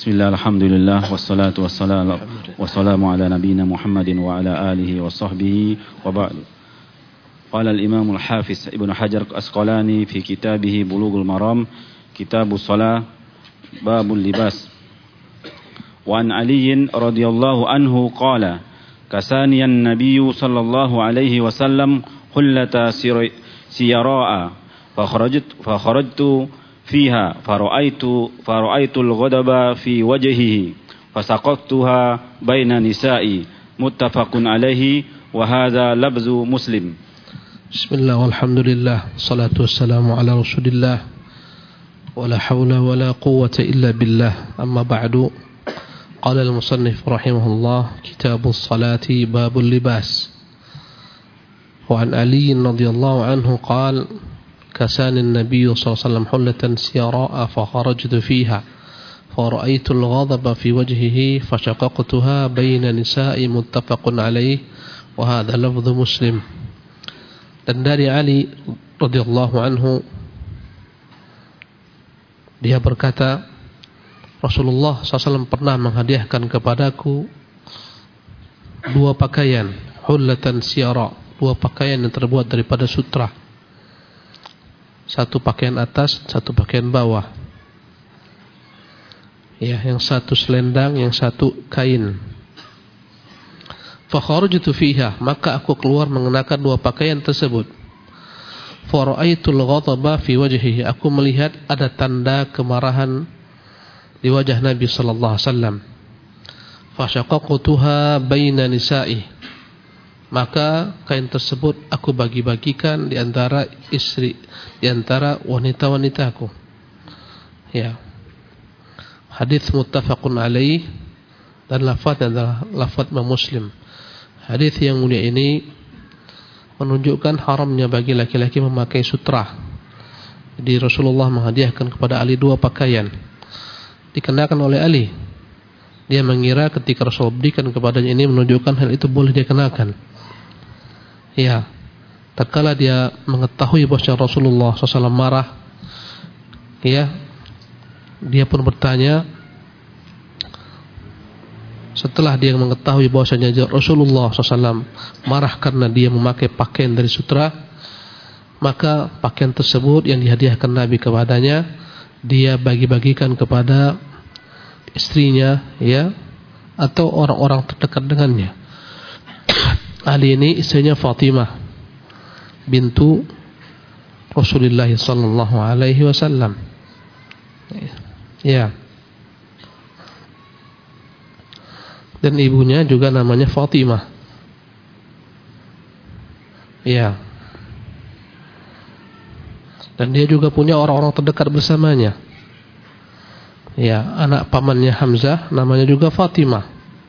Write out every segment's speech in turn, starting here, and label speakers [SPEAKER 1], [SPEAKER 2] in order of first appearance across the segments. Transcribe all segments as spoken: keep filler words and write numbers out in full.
[SPEAKER 1] Bismillah, alhamdulillah, wassalatu wassalamu, wassalamu ala nabiyina Muhammadin wa ala alihi wa sahbihi wa ba'du. Qala al-imam al-hafiz Ibnu Hajar Asqalani fi kitabih Bulughul Maram, Kitabus Shalah, Babul Libas. Wa an Ali radhiyallahu anhu qala, kasani an-nabiy sallallahu alaihi wasallam hullata siyara'a fa kharajtu fa kharajtu fiha faraitu faraitul ghadaba fi wajhihi fasaqaqtuha baina nisa'i muttafaqun alaihi wa hadha labzu Muslim.
[SPEAKER 2] Bismillah walhamdulillah salatu wassalamu ala Rasulillah wa la haula wa la quwwata illa billah. Amma ba'du. Qala al-musannif rahimahullah, kitabus salati babul libas. Wa an Ali radhiyallahu anhu qala, كساني النبي صلى الله عليه وسلم حلة سيراء فخرجت فيها فرأيت الغضب في وجهه فشققتها بين نساء متفق عليه وهذا لفظ Muslim. Dan dari Ali radhiyallahu anhu, dia berkata, Rasulullah shallallahu alaihi wasallam pernah menghadiahkan kepadaku dua pakaian, hullatan siyara, dua pakaian yang terbuat daripada sutra. Satu pakaian atas, satu pakaian bawah. Ya, yang satu selendang, yang satu kain. Fa kharajtu fiha, maka aku keluar mengenakan dua pakaian tersebut. Fa ra'aitul ghadaba fi wajhihi, aku melihat ada tanda kemarahan di wajah Nabi sallallahu alaihi wasallam. Fa syaqaqtuha baina nisa'i, maka kain tersebut aku bagi-bagikan di antara istri, di antara wanita-wanitaku. Ya. Hadis muttafaqun alaih, dan lafaznya adalah lafaz Muslim. Hadis yang mulia ini menunjukkan haramnya bagi laki-laki memakai sutra. Jadi Rasulullah menghadiahkan kepada Ali dua pakaian, dikenakan oleh Ali. Dia mengira ketika Rasul berikan kepadanya ini menunjukkan hal itu boleh dia kenakan. Ya, tatkala dia mengetahui bahwa Rasulullah shallallahu alaihi wasallam marah, ya, dia pun bertanya. Setelah dia mengetahui bahwasanya Rasulullah shallallahu alaihi wasallam marah karena dia memakai pakaian dari sutra, maka pakaian tersebut yang dihadiahkan Nabi kepadanya, dia bagi-bagikan kepada istrinya, ya, atau orang-orang terdekat dengannya. Ali ini istrinya Fatimah bintu Rasulullah sallallahu alaihi wasallam. Ya. Dan ibunya juga namanya Fatimah. Ya. Dan dia juga punya orang-orang terdekat bersamanya. Ya, anak pamannya Hamzah namanya juga Fatimah.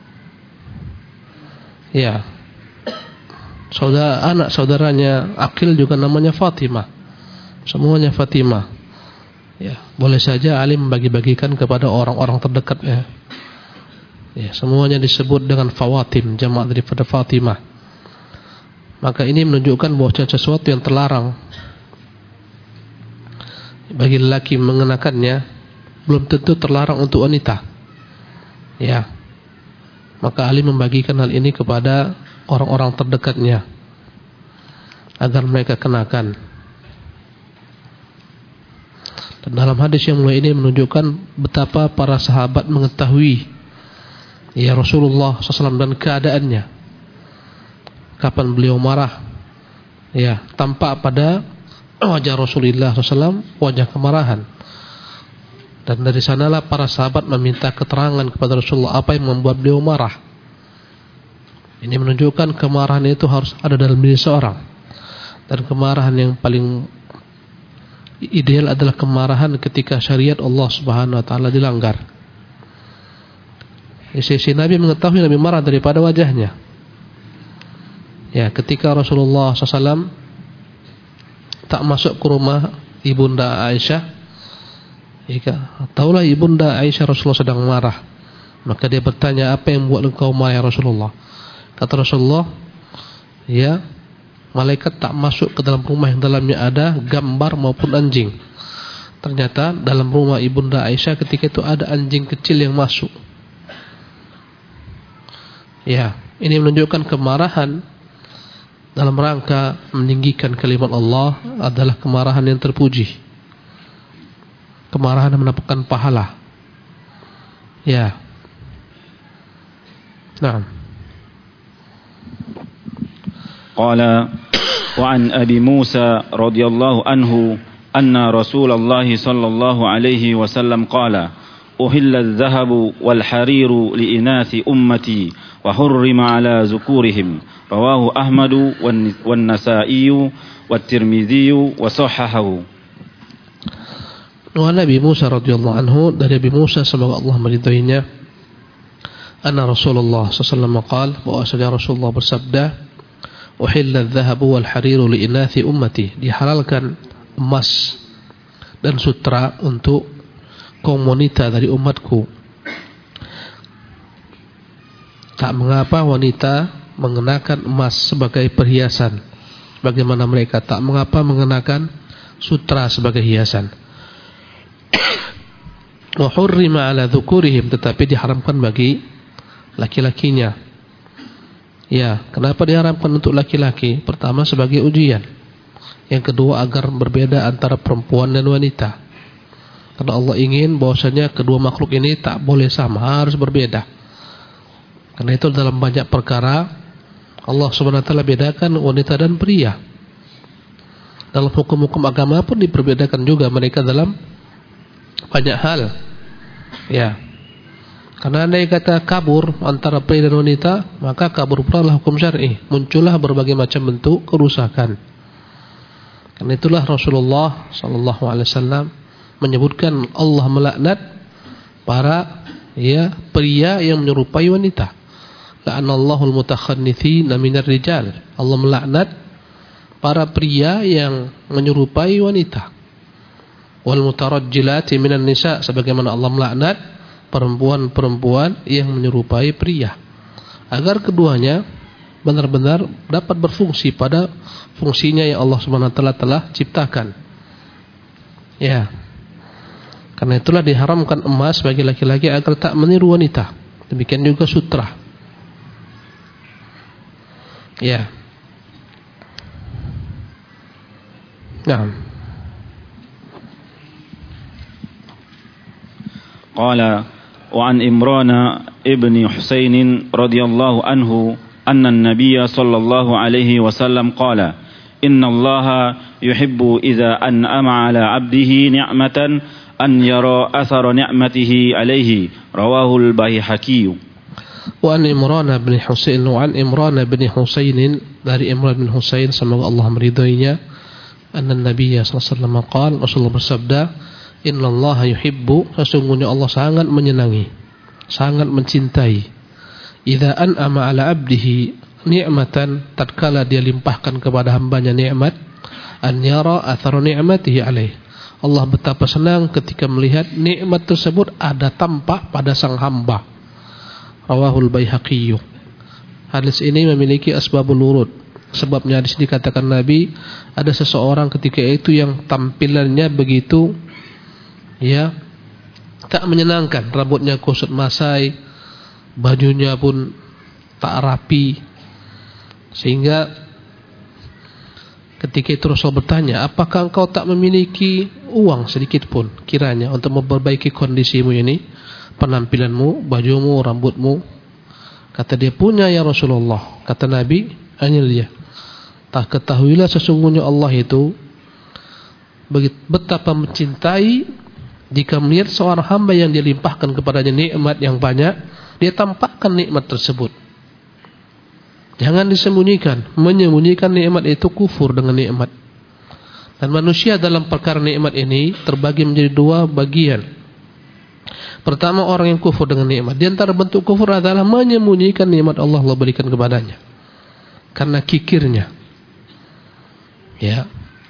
[SPEAKER 2] Ya. Saudara, anak saudaranya Aqil juga namanya Fatimah. Semuanya Fatimah. Ya, boleh saja Ali membagi-bagikan kepada orang-orang terdekatnya. Ya, semuanya disebut dengan Fawatim, jamak daripada Fatimah. Maka ini menunjukkan bahwa sesuatu yang terlarang bagi lelaki mengenakannya belum tentu terlarang untuk wanita. Ya. Maka Ali membagikan hal ini kepada orang-orang terdekatnya agar mereka kenakan. Dan dalam hadis yang mulia ini menunjukkan betapa para sahabat mengetahui ya Rasulullah shallallahu alaihi wasallam dan keadaannya. Kapan beliau marah, ya, tampak pada wajah Rasulullah shallallahu alaihi wasallam wajah kemarahan. Dan dari sanalah para sahabat meminta keterangan kepada Rasulullah apa yang membuat beliau marah. Ini menunjukkan kemarahan itu harus ada dalam diri seorang. Dan kemarahan yang paling ideal adalah kemarahan ketika syariat Allah Subhanahu wa taala dilanggar. Sisi Nabi mengetahui Nabi marah daripada wajahnya. Ya, ketika Rasulullah shallallahu alaihi wasallam tak masuk ke rumah Ibunda Aisyah, ya, taulah Ibunda Aisyah Rasulullah sedang marah. Maka dia bertanya, apa yang membuat engkau marah ya Rasulullah? Kata Rasulullah, ya, malaikat tak masuk ke dalam rumah yang dalamnya ada gambar maupun anjing. Ternyata dalam rumah Ibunda Aisyah ketika itu ada anjing kecil yang masuk. Ya, ini menunjukkan kemarahan dalam rangka meninggikan kalimat Allah adalah kemarahan yang terpuji. Kemarahan yang mendapatkan pahala. Ya. Naam.
[SPEAKER 1] Qala wa an Abi Musa radhiyallahu anhu anna Rasulullah sallallahu alaihi wasallam qala uhilla adh-dhahabu wal hariru li inathi ummati wa hurrima ala zukurihim rawahu Ahmadu wan Nasa'i wat Tirmidzi wa sahahahu.
[SPEAKER 2] Wa Nabi Musa radhiyallahu anhu, dari Nabi Musa semoga Allah meridainya, anna Rasulullah sallallahu alaihi wasallam qala, bahwasanya Rasulullah bersabda, uhilla adh-dhahabu wal hariru li inathi ummati, dihalalkan emas dan sutra untuk kaum wanita dari umatku. Tak mengapa wanita mengenakan emas sebagai perhiasan, bagaimana mereka tak mengapa mengenakan sutra sebagai hiasan. Wa hurrima ala dzukurihim, tetapi diharamkan bagi laki-lakinya. Ya, kenapa diharamkan untuk laki-laki? Pertama sebagai ujian. Yang kedua agar berbeda antara perempuan dan wanita. Karena Allah ingin bahwasanya kedua makhluk ini tak boleh sama, harus berbeda. Karena itu dalam banyak perkara Allah subhanahu wa taala bedakan wanita dan pria. Dalam hukum-hukum agama pun diperbedakan juga mereka dalam banyak hal. Ya. Karena andai kata kabur antara pria dan wanita, maka kabur pula adalah hukum syar'i. Muncullah berbagai macam bentuk kerusakan. Karena itulah Rasulullah sallallahu alaihi wasallam menyebutkan Allah melaknat para ya pria yang menyerupai wanita. La'anallahul mutakhannithina minar rijal. Allah melaknat para pria yang menyerupai wanita. Wal mutarajjilati minan nisa, sebagaimana Allah melaknat perempuan-perempuan yang menyerupai pria. Agar keduanya benar-benar dapat berfungsi pada fungsinya yang Allah Subhanahu wa taala telah ciptakan. Ya. Karena itulah diharamkan emas bagi laki-laki agar tak meniru wanita. Demikian juga sutra. Ya. Naam.
[SPEAKER 1] Qala wa an Imran ibn Husain radhiyallahu anhu anna an-nabiy sallallahu alaihi wasallam qala inna Allaha yuhibbu idza an'ama 'ala 'abdihi ni'matan an yara athara ni'matihi alaihi, rawahu al-Baihaqi.
[SPEAKER 2] Wa an Imran bin Husain wa an Imran bin Husain, dari Imran bin Husain semoga Allah meridainya, anna an-nabiy sallallahu alaihi wasallam qala, Rasulullah bersabda, innallaha yuhibbu, sesungguhnya Allah sangat menyenangi, sangat mencintai, idza an'ama 'ala 'abdihi ni'matan, tatkala dia limpahkan kepada hambanya nikmat, an yara athara ni'matihi alaih, Allah betapa senang ketika melihat nikmat tersebut ada tampak pada sang hamba. Rawahul Baihaqi. Hadis ini memiliki asbabul wurud. Sebabnya di sini dikatakan Nabi, ada seseorang ketika itu yang tampilannya begitu ya tak menyenangkan, rambutnya kusut masai, bajunya pun tak rapi, sehingga ketika itu Rasul bertanya, apakah engkau tak memiliki uang sedikit pun kiranya untuk memperbaiki kondisimu ini, penampilanmu, bajumu, rambutmu? Kata dia, punya ya Rasulullah. Kata Nabi, hanya dia, tak ketahuilah sesungguhnya Allah itu betapa mencintai jika melihat seorang hamba yang dilimpahkan kepadanya nikmat yang banyak, dia tampakkan nikmat tersebut. Jangan disembunyikan. Menyembunyikan nikmat itu kufur dengan nikmat. Dan manusia dalam perkara nikmat ini terbagi menjadi dua bagian. Pertama, orang yang kufur dengan nikmat. Di antara bentuk kufur adalah menyembunyikan nikmat Allah Allah berikan kepadanya karena kikirnya. Ya.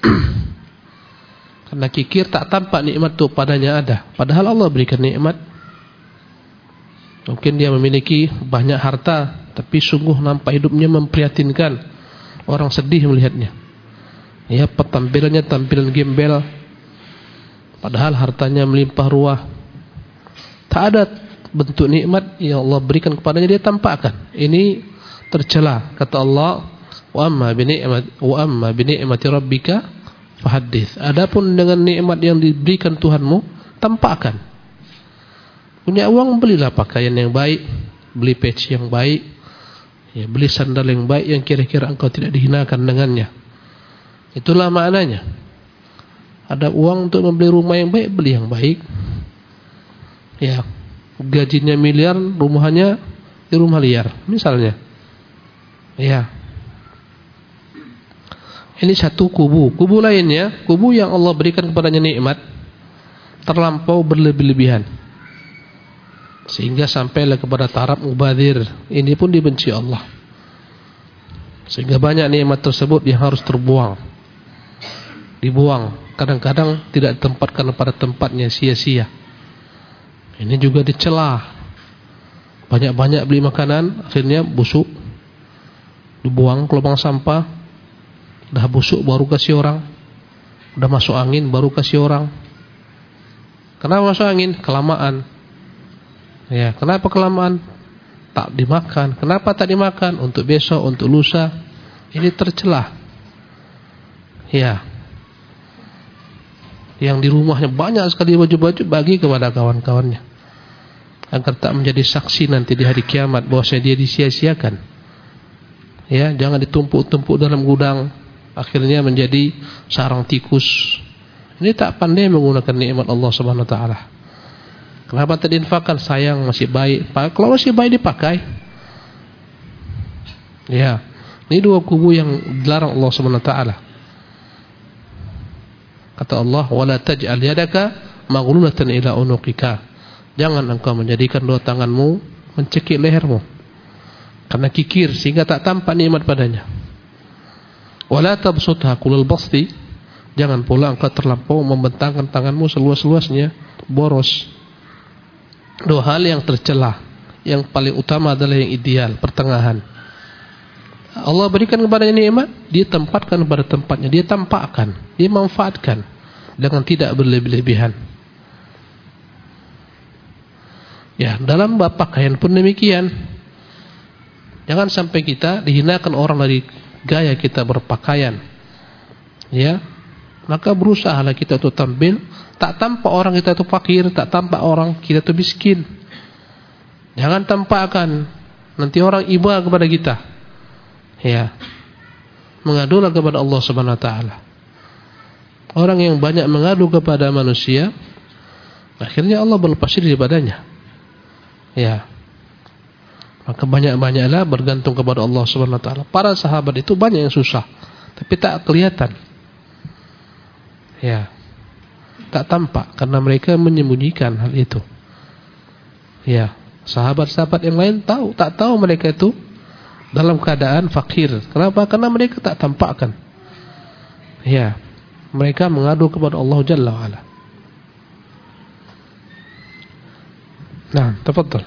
[SPEAKER 2] Karena kikir tak tampak nikmat itu padanya ada, padahal Allah berikan nikmat. Mungkin dia memiliki banyak harta, tapi sungguh nampak hidupnya memprihatinkan. Orang sedih melihatnya. Ya, tampilannya tampilan gembel. padahal hartanya melimpah ruah. Tak ada bentuk nikmat yang Allah berikan kepadanya dia tampakkan. Ini tercela. Kata Allah, wa amma bi ni'mat wa amma bi ni'mati rabbika fahaddits. Adapun dengan nikmat yang diberikan Tuhanmu, tampakkan. Punya uang, belilah pakaian yang baik, beli peci yang baik, ya, beli sandal yang baik yang kira-kira engkau tidak dihinakan dengannya. Itulah maknanya. Ada uang untuk membeli rumah yang baik, beli yang baik. Ya, gajinya miliar, rumahnya di rumah liar, misalnya. Ya. Ini satu kubu. Kubu lainnya, kubu yang Allah berikan kepadanya nikmat terlampau berlebih-lebihan, sehingga sampailah kepada taraf mubadir. Ini pun dibenci Allah. Sehingga banyak nikmat tersebut yang harus terbuang. Dibuang. Kadang-kadang tidak ditempatkan pada tempatnya, sia-sia. Ini juga dicela. Banyak-banyak beli makanan, akhirnya busuk, dibuang ke lubang sampah. Udah busuk baru kasih orang, udah masuk angin baru kasih orang. Kenapa masuk angin? Kelamaan. Ya, kenapa kelamaan? Tak dimakan. Kenapa tak dimakan? Untuk besok, untuk lusa. Ini tercela. Ya. Yang di rumahnya banyak sekali baju-baju, bagi kepada kawan-kawannya, agar tak menjadi saksi nanti di hari kiamat bahwasanya dia disia-siakan. Ya, jangan ditumpuk-tumpuk dalam gudang, akhirnya menjadi sarang tikus. Ini tak pandai menggunakan nikmat Allah Subhanahu wa taala. Kenapa tak diinfakkan? Sayang, masih baik. Kalau masih baik dipakai. Ya, ini dua kubu yang dilarang Allah Subhanahu wa taala. Kata Allah, wala taj'al yadaka maghlulatan ila unuqika. Jangan engkau menjadikan dua tanganmu mencekik lehermu, karena kikir sehingga tak tampak nikmat padanya. Wala tabsutha kullal basti. Jangan pula engkau terlampau membentangkan tanganmu seluas-luasnya, boros. Dua hal yang tercela. Yang paling utama adalah yang ideal, pertengahan. Allah berikan kepadanya nikmat, dia tempatkan pada tempatnya, dia tampakkan, dia manfaatkan dengan tidak berlebih-lebihan. Ya, dalam bab pakaian pun demikian. Jangan sampai kita dihinakan orang dari gaya kita berpakaian. Ya, maka berusahalah kita untuk tampil tak tampak orang kita itu fakir, tak tampak orang kita itu miskin. Jangan tampakkan, nanti orang iba kepada kita. Ya, mengadulah kepada Allah Subhanahu wa taala. Orang yang banyak mengadu kepada manusia, akhirnya Allah berlepas diri daripadanya. Ya, maka banyak-banyaklah bergantung kepada Allah Subhanahu wa taala. Para sahabat itu banyak yang susah, tapi tak kelihatan. Ya, tak tampak karena mereka menyembunyikan hal itu. Ya, sahabat-sahabat yang lain tahu, tak tahu mereka itu dalam keadaan fakir. Kenapa? Karena mereka tak tampakkan. Ya, mereka mengadu kepada Allah Jalla wa'ala. Nah, tafadhal.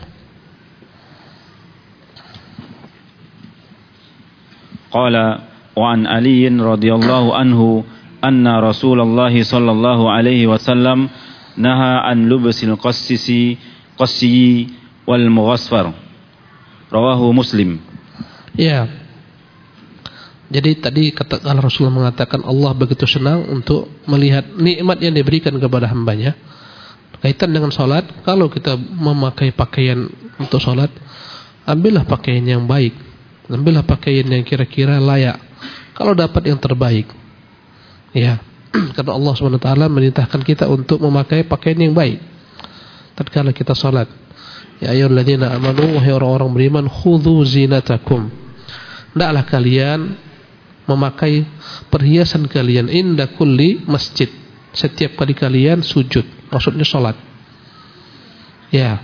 [SPEAKER 1] Qala wa an Ali radhiyallahu anhu anna Rasulullah sallallahu alaihi wasallam naha an lubsil qassisi qassi wal mughasfar. Rawahu Muslim.
[SPEAKER 2] Ya. Jadi tadi kata Allah, Rasulullah mengatakan Allah begitu senang untuk melihat nikmat yang diberikan kepada hambanya. Kaitan dengan salat, kalau kita memakai pakaian untuk salat, ambillah pakaian yang baik. Ambillah pakaian yang kira-kira layak. Kalau dapat yang terbaik. Ya. Karena Allah Subhanahu wa taala merintahkan kita untuk memakai pakaian yang baik tatkala kita salat. Ya ayyuhalladzina amanu, wahai orang-orang beriman, khudzu zinatakum. Hendaklah kalian memakai perhiasan kalian inda kulli masjid, setiap kali kalian sujud, maksudnya salat. Ya.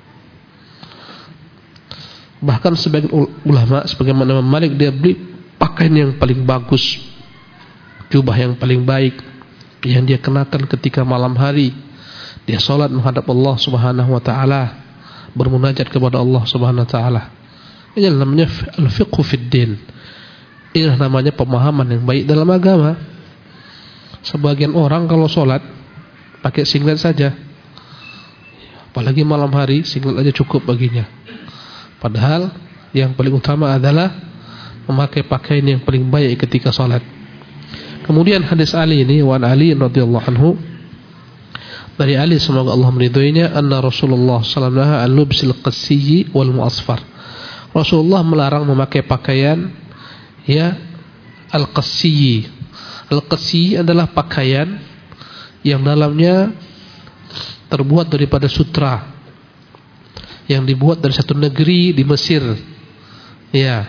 [SPEAKER 2] Bahkan sebagian ulama, sebagaimana Imam Malik, dia beli pakaian yang paling bagus, jubah yang paling baik yang dia kenakan ketika malam hari dia salat menghadap Allah Subhanahu wa taala, bermunajat kepada Allah Subhanahu wa taala. Ini namanya al-fiqhu fid din. Ini namanya pemahaman yang baik dalam agama. Sebagian orang kalau sholat pakai singlet saja. Apalagi malam hari, singlet aja cukup baginya. Padahal yang paling utama adalah memakai pakaian yang paling baik ketika salat. Kemudian hadis Ali ini, wa Ali radhiyallahu anhu, dari Ali semoga Allah meridhoinya, anna Rasulullah sallallahu alaihi wasallam al-lubsil qasiyyi wal mu'asfar. Rasulullah melarang memakai pakaian ya al-qasiyyi. Al-qasiyyi adalah pakaian yang dalamnya terbuat daripada sutra, yang dibuat dari satu negeri di Mesir. Ya.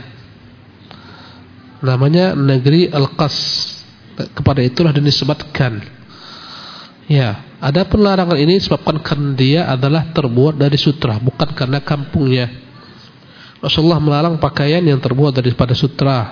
[SPEAKER 2] Namanya negeri Al-Qas. Kepada itulah dinisbatkan. Ya, ada penlarangan ini disebabkan karena dia adalah terbuat dari sutra, bukan karena kampungnya. Rasulullah melarang pakaian yang terbuat daripada sutra.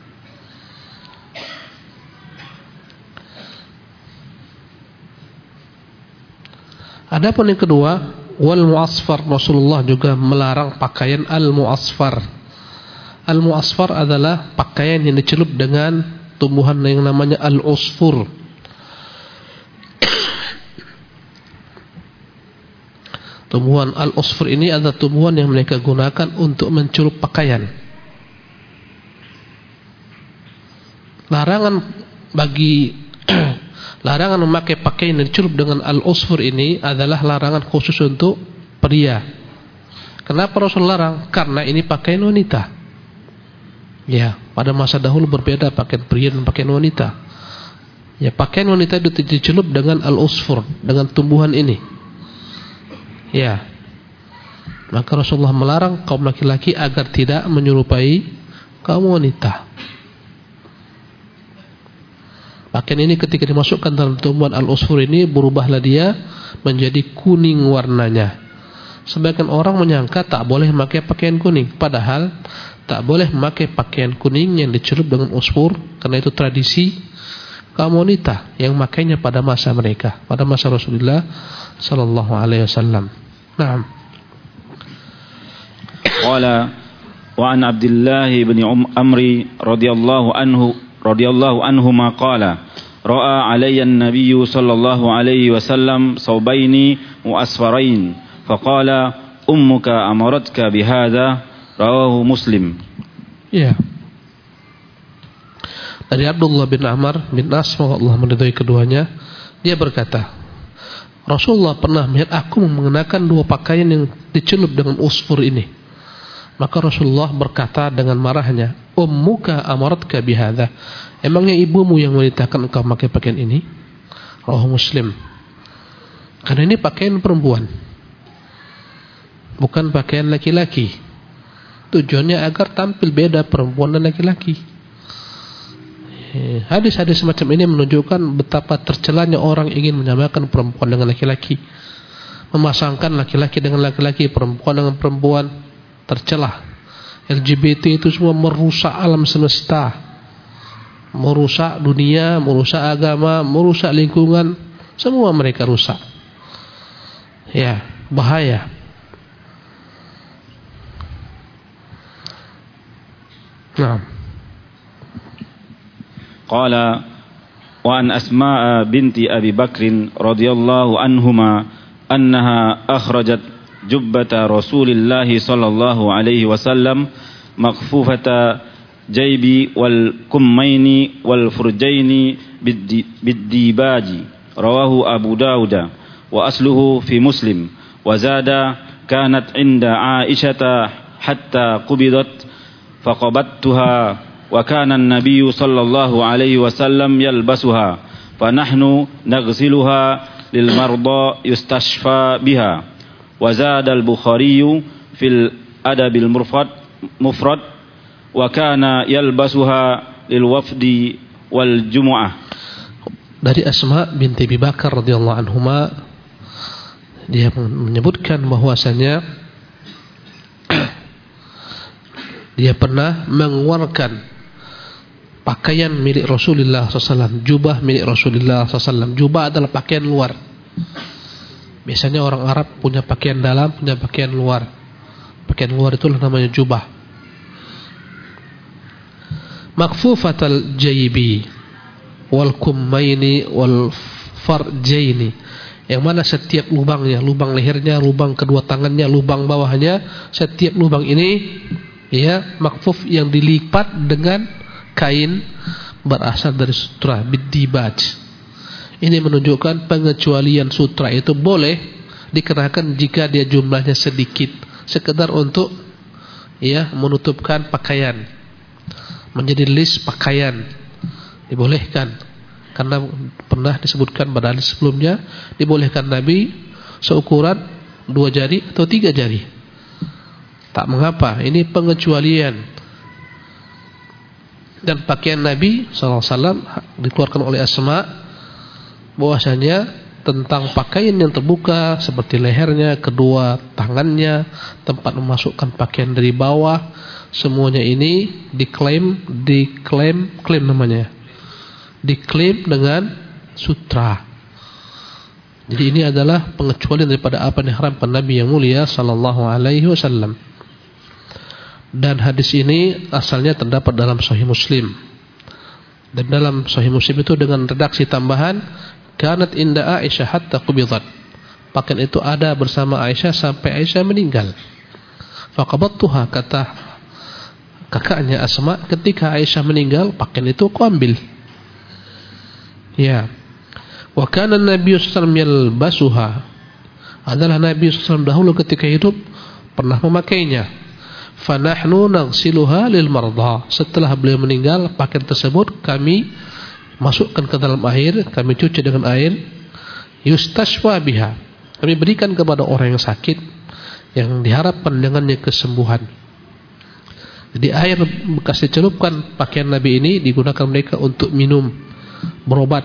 [SPEAKER 2] Adapun yang kedua, wal mu'asfar, Rasulullah juga melarang pakaian al-mu'asfar. Al-mu'asfar adalah pakaian yang dicelup dengan tumbuhan yang namanya al-usfur. Tumbuhan al-usfur ini adalah tumbuhan yang mereka gunakan untuk mencelup pakaian. Larangan bagi larangan memakai pakaian yang dicelup dengan al-usfur ini adalah larangan khusus untuk pria. Kenapa Rasul larang? Karena ini pakaian wanita. Ya, pada masa dahulu berbeda pakaian pria dan pakaian wanita. Ya, pakaian wanita itu dicelup dengan al-usfur, dengan tumbuhan ini. Ya. Maka Rasulullah melarang kaum laki-laki agar tidak menyerupai kaum wanita. Pakaian ini ketika dimasukkan dalam tumbuhan al-usfur ini, berubahlah dia menjadi kuning warnanya. Sebagian orang menyangka tak boleh memakai pakaian kuning, padahal tak boleh memakai pakaian kuning yang dicelup dengan usfur, karena itu tradisi kaum wanita yang makainya pada masa mereka, pada masa Rasulullah sallallahu alaihi wasallam. Naam.
[SPEAKER 1] Qala wa an Abdullah bin Amri radhiyallahu anhu radhiyallahu anhuma qala ra'a alayya an-nabiy sallallahu alaihi wasallam sawbaini wa asfarain faqala ummuka amaratka bihadha rawahu Muslim.
[SPEAKER 2] Ya. Dari Abdullah bin Amr bin As, semoga Allah meridhai keduanya, dia berkata, Rasulullah pernah melihat aku mengenakan dua pakaian yang dicelup dengan usfur ini. Maka Rasulullah berkata dengan marahnya, ummuka amaratka bihadha, emangnya ibumu yang memerintahkan engkau memakai pakaian ini? Rawahu Muslim. Karena ini pakaian perempuan, bukan pakaian laki-laki. Tujuannya agar tampil beda perempuan dan laki-laki. Hadis-hadis semacam ini menunjukkan betapa tercelanya orang ingin menyamakan perempuan dengan laki-laki, memasangkan laki-laki dengan laki-laki, perempuan dengan perempuan. Tercelah. L G B T itu semua merusak alam semesta, merusak dunia, merusak agama, merusak lingkungan. Semua mereka rusak. Ya, bahaya. Naam.
[SPEAKER 1] Qala wa an Asma binti Abi Bakr radhiyallahu anhuma annaha akhrajat jubbata Rasulillah sallallahu alaihi wasallam makhfufata jaybi wal kummaini wal furjaini bid-dibaji rawahu Abu Dawud wa asluhu fi Muslim wa zada kanat inda Aisyah hatta qubidat faqabattuha wa kana an-nabiy sallallahu alaihi wasallam yalbasuha fa nahnu naghsiluha lil marda yustashfa biha wa zada al-Bukhari fil adab al-mufrad mufrad wa kana yalbasuha lil wafdi wal jumu'ah.
[SPEAKER 2] Dari Asma binti Abi Bakar radhiyallahu anhuma, dia menyebutkan bahwasanya dia pernah mengeluarkan pakaian milik Rasulullah sallallahu alaihi wasallam, jubah milik Rasulullah sallallahu alaihi wasallam. Jubah adalah pakaian luar. Biasanya orang Arab punya pakaian dalam, punya pakaian luar. Pakaian luar itulah namanya jubah. Makfufatal jaybi wal kummaini wal farjaini, yang mana setiap lubangnya, lubang lehernya, lubang kedua tangannya, lubang bawahnya, setiap lubang ini ya makfuf yang dilipat dengan kain berasal dari sutra bidibaj. Ini menunjukkan pengecualian sutra itu boleh dikenakan jika dia jumlahnya sedikit, sekedar untuk ya menutupkan pakaian, menjadi list pakaian, dibolehkan. Karena pernah disebutkan pada hadis sebelumnya, dibolehkan Nabi seukuran dua jari atau tiga jari. Tak mengapa, ini pengecualian. Dan pakaian Nabi shallallahu alaihi wasallam dikeluarkan oleh Asma, bahwasanya tentang pakaian yang terbuka seperti lehernya, kedua tangannya, tempat memasukkan pakaian dari bawah, semuanya ini diklaim, diklaim, klaim namanya, diklaim dengan sutra. Jadi ini adalah pengecualian daripada apa yang diharamkan Nabi yang mulia sallallahu alaihi wasallam. Dan hadis ini asalnya terdapat dalam Sahih Muslim. Dan dalam Sahih Muslim itu dengan redaksi tambahan, kanat inda Aisyah hatta qubidat. Pakaian itu ada bersama Aisyah sampai Aisyah meninggal. Faqabattuha, kata kakaknya Asma, ketika Aisyah meninggal, pakaian itu aku ambil. Ya. Wa kana Nabi sallallahu alaihi wasallam yalbasuha. Adalah Nabi sallallahu alaihi wasallam dahulu ketika hidup pernah memakainya. Fa nahnu naghsiluha lil marda. Setelah beliau meninggal, pakaian tersebut kami masukkan ke dalam air, kami cuci dengan air, yustashfa biha, kami berikan kepada orang yang sakit yang diharapkan dengannya kesembuhan. Jadi air bekas dicelupkan pakaian Nabi ini digunakan mereka untuk minum, berobat.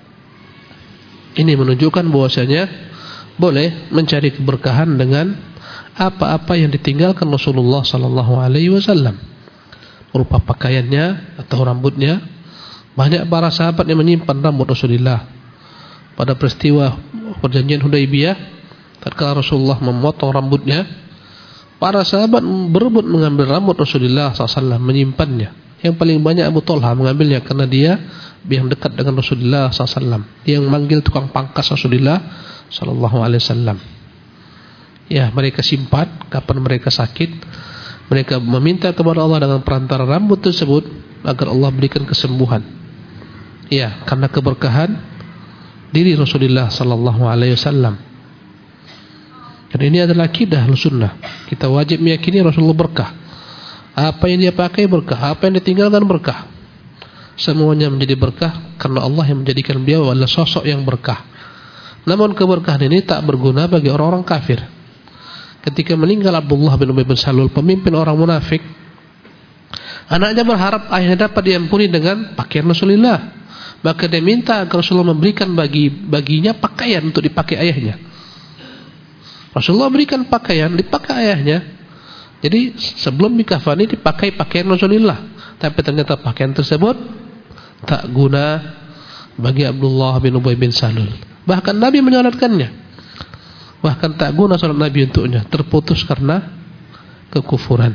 [SPEAKER 2] Ini menunjukkan bahwasanya boleh mencari keberkahan dengan apa-apa yang ditinggalkan Rasulullah sallallahu alaihi wasallam, berupa pakaiannya atau rambutnya. Banyak para sahabat yang menyimpan rambut Rasulullah. Pada peristiwa perjanjian Hudaibiyah, tatkala Rasulullah memotong rambutnya, para sahabat berebut mengambil rambut Rasulullah sallallahu alaihi wasallam, menyimpannya. Yang paling banyak Abu Talha mengambilnya karena dia yang dekat dengan Rasulullah sallallahu alaihi wasallam. Dia yang manggil tukang pangkas Rasulullah sallallahu alaihi wasallam. Ya, mereka simpan kapan mereka sakit, mereka meminta kepada Allah dengan perantara rambut tersebut agar Allah berikan kesembuhan. Ya, karena keberkahan diri Rasulullah sallallahu alaihi wasallam. Dan ini adalah akidah Ahlussunnah. Kita wajib meyakini Rasulullah berkah. Apa yang dia pakai berkah, apa yang ditinggalkan berkah. Semuanya menjadi berkah karena Allah yang menjadikan beliau adalah sosok yang berkah. Namun keberkahan ini tak berguna bagi orang-orang kafir. Ketika meninggal Abdullah bin Ubay bin Salul, pemimpin orang munafik, anaknya berharap ayahnya dapat diampuni dengan pakaian Rasulullah. Maka dia minta agar Rasulullah memberikan bagi baginya pakaian untuk dipakai ayahnya. Rasulullah berikan pakaian, dipakai ayahnya. Jadi sebelum dikafani dipakai pakaian Rasulullah. Tapi ternyata pakaian tersebut tak guna bagi Abdullah bin Ubay bin Salul. Bahkan Nabi menyolatkannya. Bahkan tak guna salat Nabi untuknya, terputus karena kekufuran.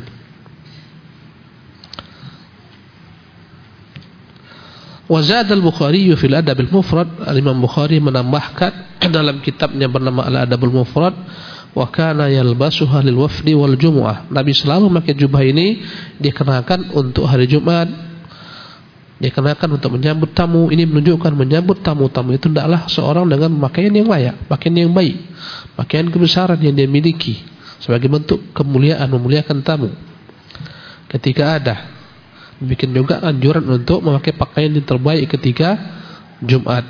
[SPEAKER 2] Wa zada al-Bukhari fil Adab al-Mufrad, Al-Imam Bukhari menambahkan dalam kitabnya bernama Al-Adab al-Mufrad, wa kana yalbasuha lil wafdi wal jumu'ah. Nabi selalu memakai jubah ini dikenakan untuk hari Jumat, dikenakan untuk menyambut tamu. Ini menunjukkan menyambut tamu-tamu itu tidaklah seorang dengan pakaian yang layak, pakaian yang baik, pakaian kebesaran yang dia miliki sebagai bentuk kemuliaan, memuliakan tamu. Ketika ada, bikin juga anjuran untuk memakai pakaian yang terbaik ketika Jumat.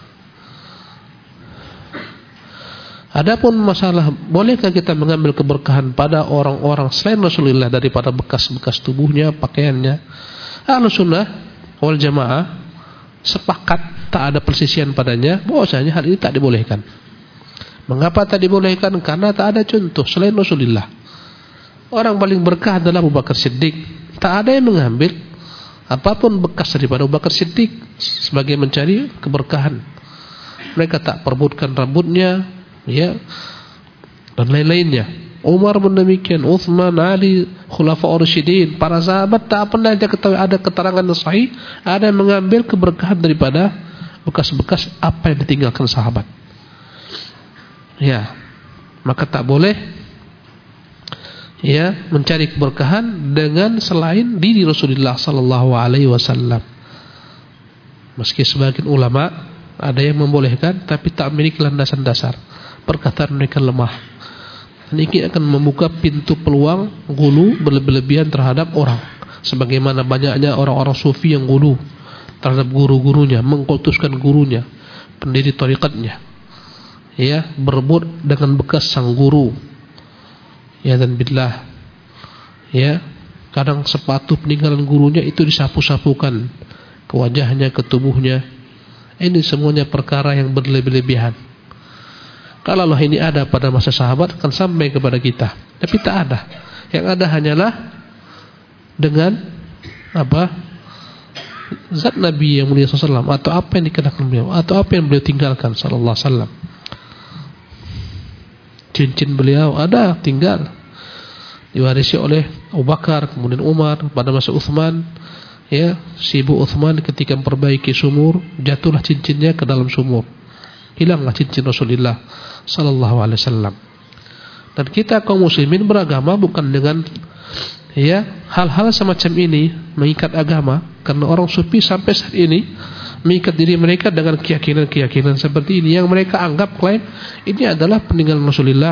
[SPEAKER 2] Adapun masalah bolehkah kita mengambil keberkahan pada orang-orang selain Rasulullah daripada bekas-bekas tubuhnya, pakaiannya, Ahlussunnah wal Jamaah sepakat tak ada persisian padanya, bahwasanya hal ini tak dibolehkan. Mengapa tak dibolehkan? Karena tak ada contoh selain Rasulullah. Orang paling berkah adalah Abu Bakar Siddiq. Tak ada yang mengambil apapun bekas daripada Abu Bakar Siddiq sebagai mencari keberkahan. Mereka tak perbutkan rambutnya, ya, dan lain-lainnya. Umar pun demikian, Uthman, Ali, Khulafaur Rasyidin, para sahabat tak pernah ada keterangan yang sahih ada yang mengambil keberkahan daripada bekas-bekas apa yang ditinggalkan sahabat. Ya, maka tak boleh ya mencari keberkahan dengan selain diri Rasulullah sallallahu alaihi wasallam. Meski sebagian ulama ada yang membolehkan, tapi tak memiliki landasan dasar. Perkataan mereka lemah. Dan ini akan membuka pintu peluang gulu berlebihan terhadap orang. Sebagaimana banyaknya orang-orang sufi yang gulu terhadap guru-gurunya, mengkultuskan gurunya, pendiri tarikatnya. Ya, berebut dengan bekas sang guru. Ya, dan billah. Ya, kadang sepatu peninggalan gurunya itu disapu-sapukan ke wajahnya, ke tubuhnya. Ini semuanya perkara yang berlebih-lebihan. Kalau Allah ini ada pada masa sahabat akan sampai kepada kita. Tapi tak ada. Yang ada hanyalah dengan apa? Zat Nabi yang mulia sallallahu alaihi wasallam, atau apa yang dikenakan beliau, atau apa yang beliau tinggalkan sallallahu alaihi wasallam. Cincin beliau ada, tinggal, diwarisi oleh Abu Bakar, kemudian Umar, pada masa Uthman. Ya, si Ibu Uthman ketika memperbaiki sumur, jatuhlah cincinnya ke dalam sumur. Hilanglah cincin Rasulullah sallallahu alaihi wasallam. Dan kita kaum muslimin beragama bukan dengan ya hal-hal semacam ini mengikat agama, karena orang sufi sampai saat ini mengikat diri mereka dengan keyakinan-keyakinan seperti ini yang mereka anggap klaim ini adalah peninggalan Rasulullah.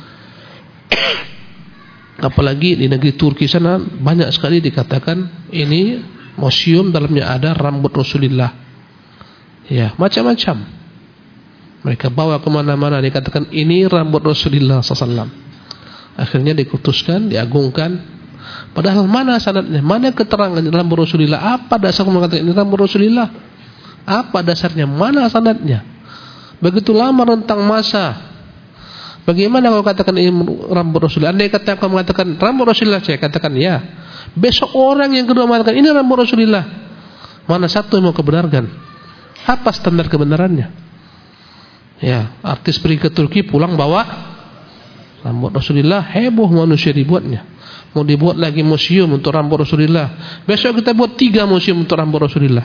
[SPEAKER 2] Apalagi di negeri Turki sana banyak sekali dikatakan ini museum, dalamnya ada rambut Rasulullah. Ya, macam-macam. Mereka bawa kemana-mana, dikatakan ini rambut Rasulullah sallallahu alaihi wasallam. Akhirnya dikutuskan, diagungkan. Padahal mana sanadnya, mana keterangan rambut Rasulullah? Apa dasar mengatakan ini rambut Rasulullah? Apa dasarnya? Mana sanadnya? Begitu lama rentang masa. Bagaimana kalau katakan ini rambut Rasulullah? Andai kata kau mengatakan rambut Rasulullah, saya katakan ya. Besok orang yang kedua mengatakan ini rambut Rasulullah. Mana satu yang mau kebenarkan? Apa standar kebenarannya? Ya, artis pergi ke Turki pulang bawa rambut Rasulullah, heboh manusia dibuatnya. Mau dibuat lagi museum untuk rambut Rasulullah. Besok kita buat tiga museum untuk rambut Rasulullah.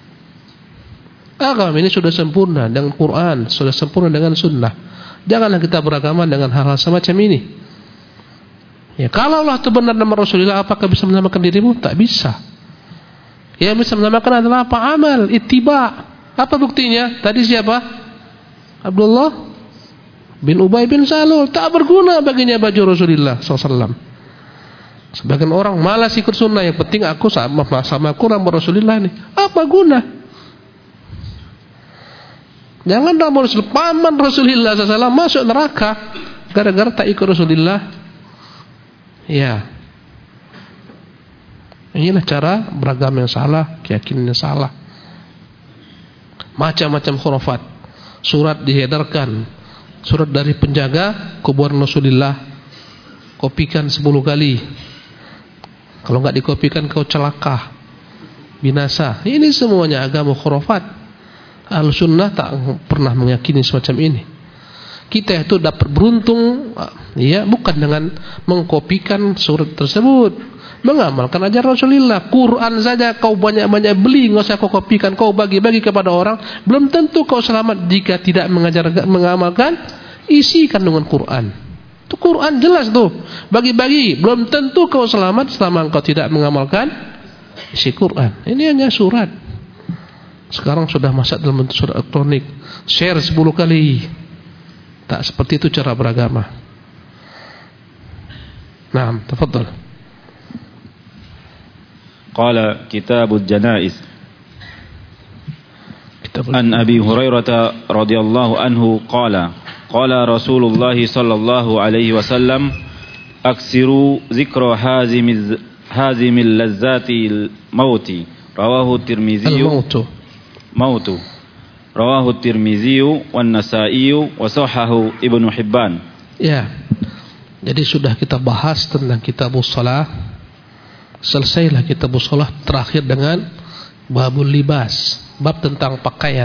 [SPEAKER 2] Agama ini sudah sempurna dengan Quran, sudah sempurna dengan Sunnah. Janganlah kita beragama dengan hal-hal semacam ini. Ya, kalau Allah itu benar nama Rasulullah, apakah bisa menamakan dirimu? Tak bisa. Yang bisa menamakan adalah apa? Amal, ittiba. Apa buktinya? Tadi siapa? Abdullah bin Ubay bin Salul. Tak berguna baginya baju Rasulullah sallallahu alaihi wasallam. Sebagian orang malas ikut sunnah, yang penting aku sama sama aku rambut Rasulullah nih. Apa guna? Jangan rambut Rasul, paman Rasulullah sallallahu alaihi wasallam masuk neraka gara-gara tak ikut Rasulullah. Ya. Inilah cara beragama yang salah, keyakinan yang salah. Macam-macam khurafat. Surat diedarkan. Surat dari penjaga kuburan Rasulullah. Kopikan sepuluh kali. Kalau enggak dikopikan kau celaka, binasa. Ini semuanya agama khurafat. Al-Sunnah tak pernah meyakini semacam ini. Kita itu dapat beruntung ya bukan dengan mengkopikan surat tersebut, mengamalkan ajaran Rasulullah. Quran saja kau banyak-banyak beli, enggak usah kau kopikan, kau bagi-bagi kepada orang, belum tentu kau selamat jika tidak mengajar mengamalkan isi kandungan Quran. Itu Quran jelas tuh. Bagi-bagi, belum tentu kau selamat selama engkau tidak mengamalkan isi Quran. Ini hanya surat. Sekarang sudah masuk dalam bentuk surat elektronik. Share sepuluh kali. Tak seperti itu cara beragama. Naam, tafadhal.
[SPEAKER 1] Qala Kitabul Janaiz. An Abi Hurairah radhiyallahu anhu qala qala Rasulullah sallallahu alaihi wasallam aksiru zikra hazimiz hazimil lazzatil mauti rawahu Tirmizi
[SPEAKER 2] al-mautu
[SPEAKER 1] mautu rawahu Tirmizi wan Nasa'i wa sahahu Ibnu Hibban.
[SPEAKER 2] Ya. Jadi sudah kita bahas tentang kitabus shalah. Selesailah kitabus shalah terakhir dengan babul libas, bab tentang pakaian.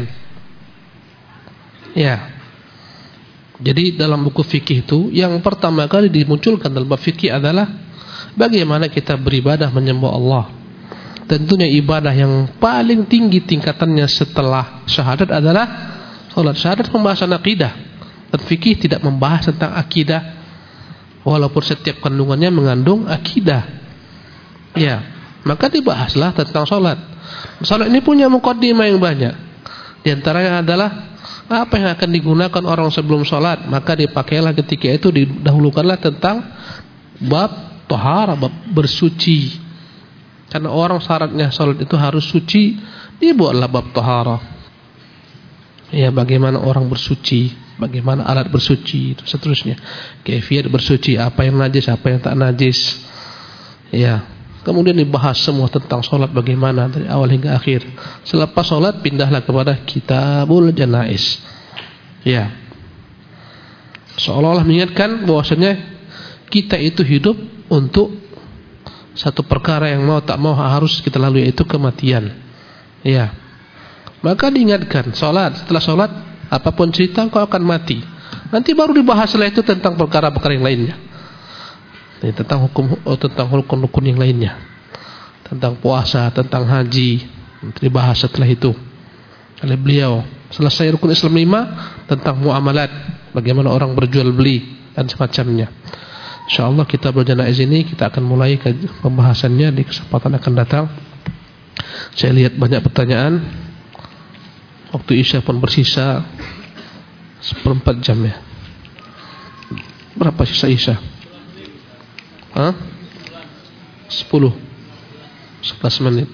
[SPEAKER 2] Ya. Jadi dalam buku fikih itu yang pertama kali dimunculkan dalam bab fikih adalah bagaimana kita beribadah menyembah Allah. tentunya ibadah yang paling tinggi tingkatannya setelah syahadat adalah salat. Syahadat pembahasan akidah, dan fikih tidak membahas tentang akidah, walaupun setiap kandungannya mengandung akidah. Ya, maka dibahaslah tentang salat. Salat ini punya muqaddimah yang banyak. Di antaranya adalah apa yang akan digunakan orang sebelum salat, maka dipakailah ketika itu, didahulukanlah tentang bab taharah, bab bersuci. Karena orang syaratnya salat itu harus suci, dibuatlah bab taharah. Ya, bagaimana orang bersuci, bagaimana alat bersuci, itu seterusnya. Kaifiyat bersuci, apa yang najis, apa yang tak najis. Ya, kemudian dibahas semua tentang salat bagaimana dari awal hingga akhir. Selepas salat pindahlah kepada kitabul janaiz. Ya. Seolah-olah mengingatkan bahwasanya kita itu hidup untuk satu perkara yang mau tak mau harus kita lalui, yaitu kematian. Ya. Maka diingatkan, salat, setelah salat apapun cerita kau akan mati. Nanti baru dibahas setelah itu tentang perkara-perkara yang lainnya. Ini tentang hukum, oh, tentang rukun-rukun yang lainnya. Tentang puasa, tentang haji, nanti dibahas setelah itu oleh beliau. Selesai rukun Islam lima, tentang muamalat, bagaimana orang berjual beli dan semacamnya. InsyaAllah kita berjanaiz ini kita akan mulai pembahasannya di kesempatan akan datang. Saya lihat banyak pertanyaan. Waktu Isya pun bersisa seperempat jam ya. Berapa sisa Isya? Hah? Sepuluh Sebelas menit.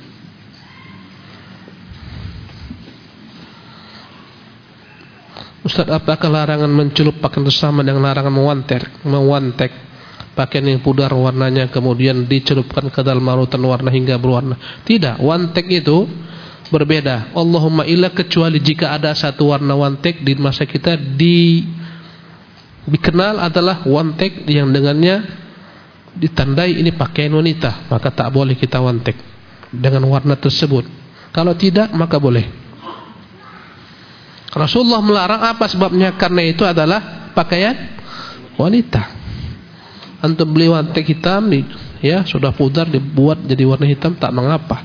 [SPEAKER 2] Ustaz, apakah larangan mencelup pakaian bersama dengan larangan mewantek, mewantek pakaian yang pudar warnanya kemudian dicelupkan ke dalam larutan warna hingga berwarna? Tidak, wantek itu berbeda. Allahumma illa, kecuali jika ada satu warna wantek di masa kita di dikenal adalah wantek yang dengannya ditandai ini pakaian wanita, maka tak boleh kita wantek dengan warna tersebut. Kalau tidak, maka boleh. Rasulullah melarang, apa sebabnya? Karena itu adalah pakaian wanita. Antum beli wantek hitam, ya sudah pudar dibuat jadi warna hitam, tak mengapa.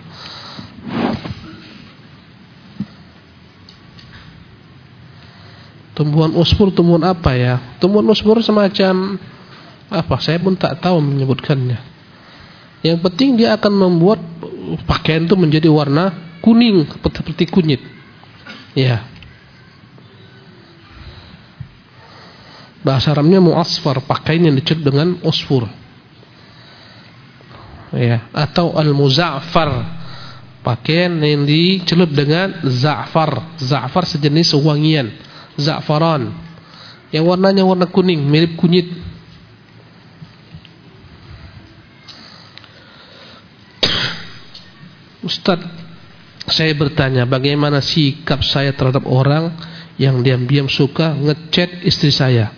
[SPEAKER 2] Tumbuhan usfur, tumbuhan apa ya? Tumbuhan usfur semacam apa? Saya pun tak tahu menyebutkannya. Yang penting dia akan membuat pakaian itu menjadi warna kuning seperti kunyit. Ya. Bahasa Arabnya mu'asfar, pakaian yang dicelup dengan usfur. Ya, atau al-muza'far, pakaian yang dicelup dengan za'far. Za'far sejenis wangian, za'faran, yang warnanya warna kuning, mirip kunyit. Ustaz, saya bertanya, bagaimana sikap saya terhadap orang yang diam-diam suka ngechat istri saya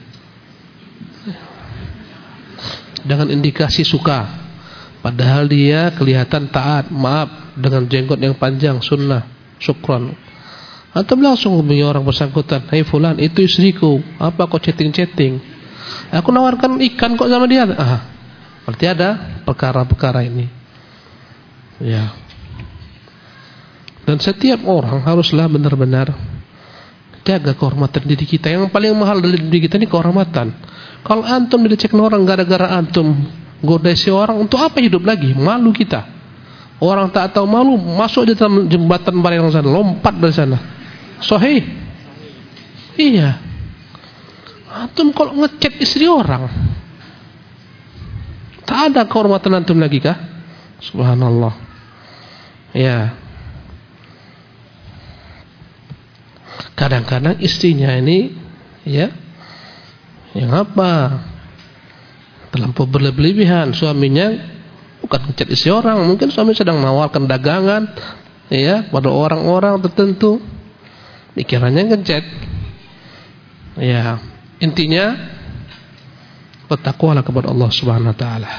[SPEAKER 2] dengan indikasi suka, padahal dia kelihatan taat, maaf, dengan jenggot yang panjang, sunnah, syukran. Atau langsung hubungi orang bersangkutan, "Hai fulan, itu istriku, apa kok chatting-chatting? Aku nawarkan ikan kok sama dia." Ah, berarti ada perkara-perkara ini. Ya. Dan setiap orang haruslah benar-benar jaga kehormatan diri kita. Yang paling mahal dari diri kita ini kehormatan. Kalau antum dilecehkan orang gara-gara antum goda si orang, untuk apa hidup lagi? Malu kita. Orang tak tahu malu, masuk di dalam jembatan bareng sana, lompat dari sana. Sahih? Iya. Antum kalau ngechat istri orang, tak ada kehormatan antum lagi kah? Subhanallah. Ya. Kadang-kadang istrinya ini, ya, yang apa, terlampau berlebihan. Suaminya bukan ngechat istri orang, mungkin suami sedang menawarkan dagangan, ya, pada orang-orang tertentu, dikiranya ngechat. Ya, intinya bertakwalah kepada Allah Subhanahu Wa Taala.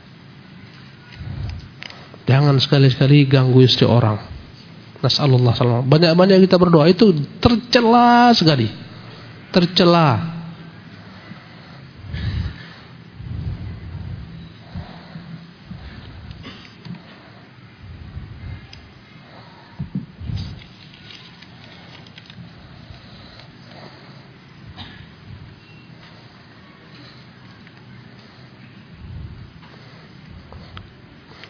[SPEAKER 2] Jangan sekali-sekali ganggu istri orang. Nasallallahu salam. Banyak-banyak kita berdoa, itu tercela sekali, tercela.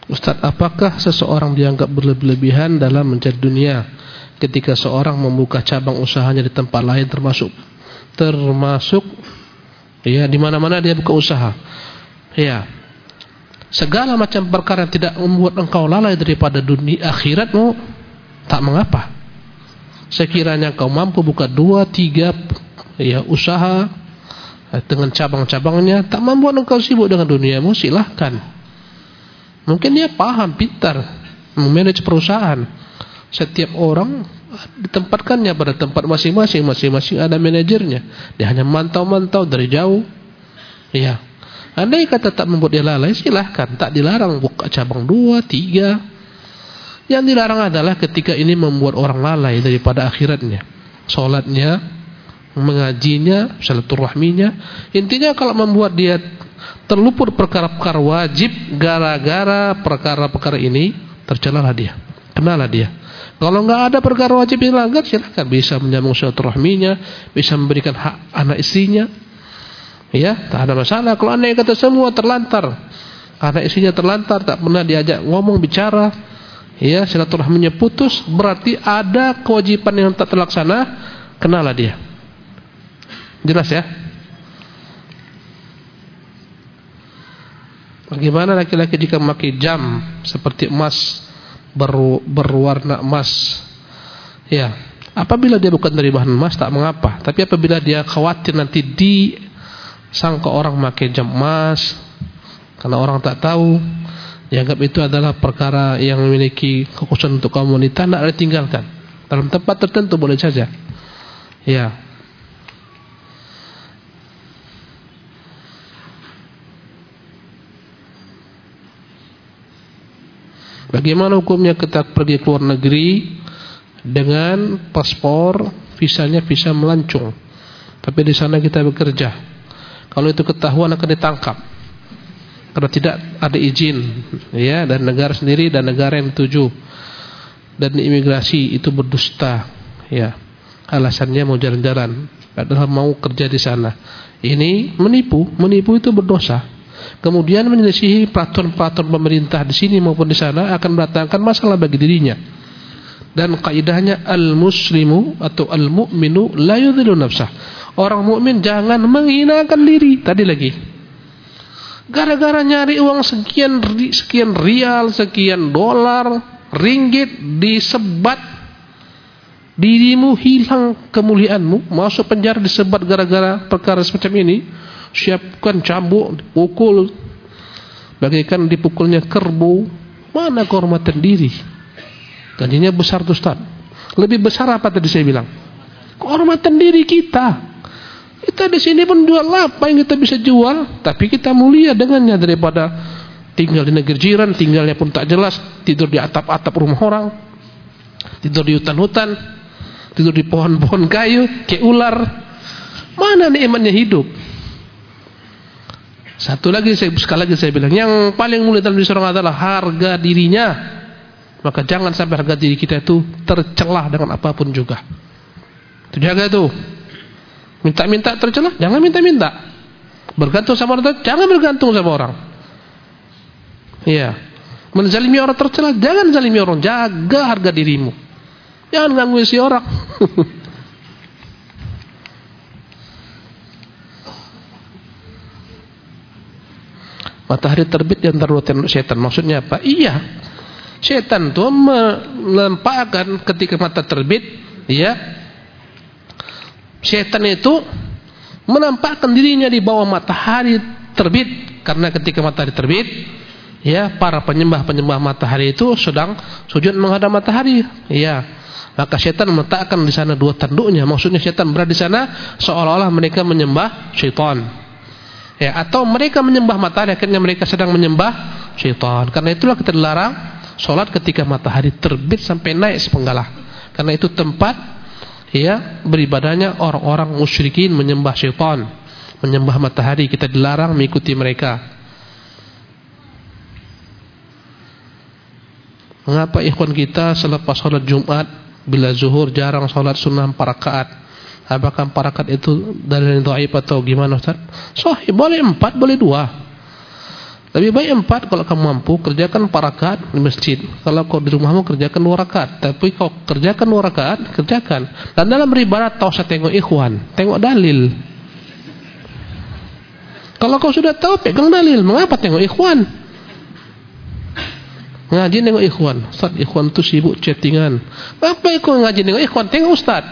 [SPEAKER 2] Ustaz, apakah seseorang dianggap berlebihan dalam mencari dunia ketika seorang membuka cabang usahanya di tempat lain, termasuk termasuk ya di mana-mana dia buka usaha. Ya. Segala macam perkara yang tidak membuat engkau lalai daripada dunia akhiratmu, tak mengapa. Sekiranya kau mampu buka dua, tiga ya usaha dengan cabang-cabangnya, tak membuat engkau sibuk dengan duniamu, silahkan. Mungkin dia paham, pintar memanage perusahaan. Setiap orang ditempatkannya pada tempat masing-masing, masing-masing ada manajernya. Dia hanya mantau-mantau dari jauh. Ya. Andai kata tak membuat dia lalai, silahkan, tak dilarang buka cabang dua, tiga. Yang dilarang adalah ketika ini membuat orang lalai daripada akhiratnya, sholatnya, mengajinya, silaturahminya. Intinya kalau membuat dia terluput perkara-perkara wajib gara-gara perkara-perkara ini, tercelalah dia, kenalah dia. Kalau enggak ada perkara wajib yang dilanggar, silakan, bisa menyambung silaturahminya, bisa memberikan hak anak istrinya. Ya, tak ada masalah. Kalau anda kata semua terlantar, anak istrinya terlantar, tak pernah diajak ngomong bicara, ya, silaturahminya putus, berarti ada kewajiban yang tak terlaksana, kenalah dia. Jelas ya? Bagaimana laki-laki jika memakai jam seperti emas, ber, berwarna emas? Ya, apabila dia bukan dari bahan emas, tak mengapa. Tapi apabila dia khawatir nanti disangka orang memakai jam emas, karena orang tak tahu, dianggap itu adalah perkara yang memiliki kekhususan untuk kaum wanita, tidak ditinggalkan. Dalam tempat tertentu boleh saja. Ya. Bagaimana hukumnya kita pergi ke luar negeri dengan paspor, visanya visa melancong, tapi di sana kita bekerja? Kalau itu ketahuan akan ditangkap karena tidak ada izin, ya, dan negara sendiri dan negara yang dituju, dan imigrasi itu berdusta, ya, alasannya mau jalan-jalan, padahal mau kerja di sana. Ini menipu, menipu itu berdosa. Kemudian menyelisihi peraturan-peraturan pemerintah di sini maupun di sana akan mendatangkan masalah bagi dirinya. Dan kaidahnya al-muslimu atau al-mu'minu la yudhilu nafsah. Orang mukmin jangan menghinakan diri. Tadi lagi, gara-gara nyari uang sekian sekian rial, sekian dolar, ringgit, disebat, dirimu hilang kemuliaanmu, masuk penjara disebat gara-gara perkara semacam ini. Siapkan cambuk, pukul bagaikan dipukulnya kerbau. Mana kehormatan diri? Gajinya besar tuh Ustaz. Lebih besar apa tadi saya bilang? Kehormatan diri kita. Kita di sini pun jual apa yang kita bisa jual, tapi kita mulia dengannya daripada tinggal di negeri jiran, tinggalnya pun tak jelas, tidur di atap-atap rumah orang, tidur di hutan-hutan, tidur di pohon-pohon kayu kayak ular. Mana nikmatnya hidup? Satu lagi, saya, sekali lagi saya bilang, yang paling mulia dalam diri seorang adalah harga dirinya. Maka jangan sampai harga diri kita itu tercelah dengan apapun juga. Itu jaga itu. Minta-minta tercelah, jangan minta-minta. Bergantung sama orang, jangan bergantung sama orang. Iya. Menzalimi orang tercelah, jangan zalimi orang. Jaga harga dirimu. Jangan ganggu isi orang. Matahari terbit di antara dua tanduk setan. Maksudnya apa? Iya, setan itu menampakkan ketika mata terbit, ya, setan itu menampakkan dirinya di bawah matahari terbit. Karena ketika matahari terbit, ya, para penyembah-penyembah matahari itu sedang sujud menghadap matahari, ya. Maka setan meletakkan di sana dua tanduknya. Maksudnya setan berada di sana seolah-olah mereka menyembah syaitan. Ya, atau mereka menyembah matahari, akhirnya mereka sedang menyembah syaitan. Karena itulah kita dilarang sholat ketika matahari terbit sampai naik sepenggalah. Karena itu tempat, ya, beribadahnya orang-orang musyrikin menyembah syaitan, menyembah matahari. Kita dilarang mengikuti mereka. Mengapa ikhwan kita selepas sholat Jumat bila zuhur jarang sholat sunnah empat rakaat? Apakah empat rakaat itu dalil yang dhaif atau gimana Ustaz? Sahih, boleh empat, boleh dua. Lebih baik empat kalau kamu mampu, kerjakan empat rakaat di masjid. Kalau kau di rumahmu kerjakan dua rakaat. Tapi kau kerjakan dua rakaat, kerjakan. Dan dalam beribadah tak usah tengok ikhwan, tengok dalil. Kalau kau sudah tahu pegang dalil, mengapa tengok ikhwan? Ngaji tengok ikhwan. Ustaz, ikhwan tu sibuk chattingan. Apa kau ngaji tengok ikhwan? Tengok ustaz.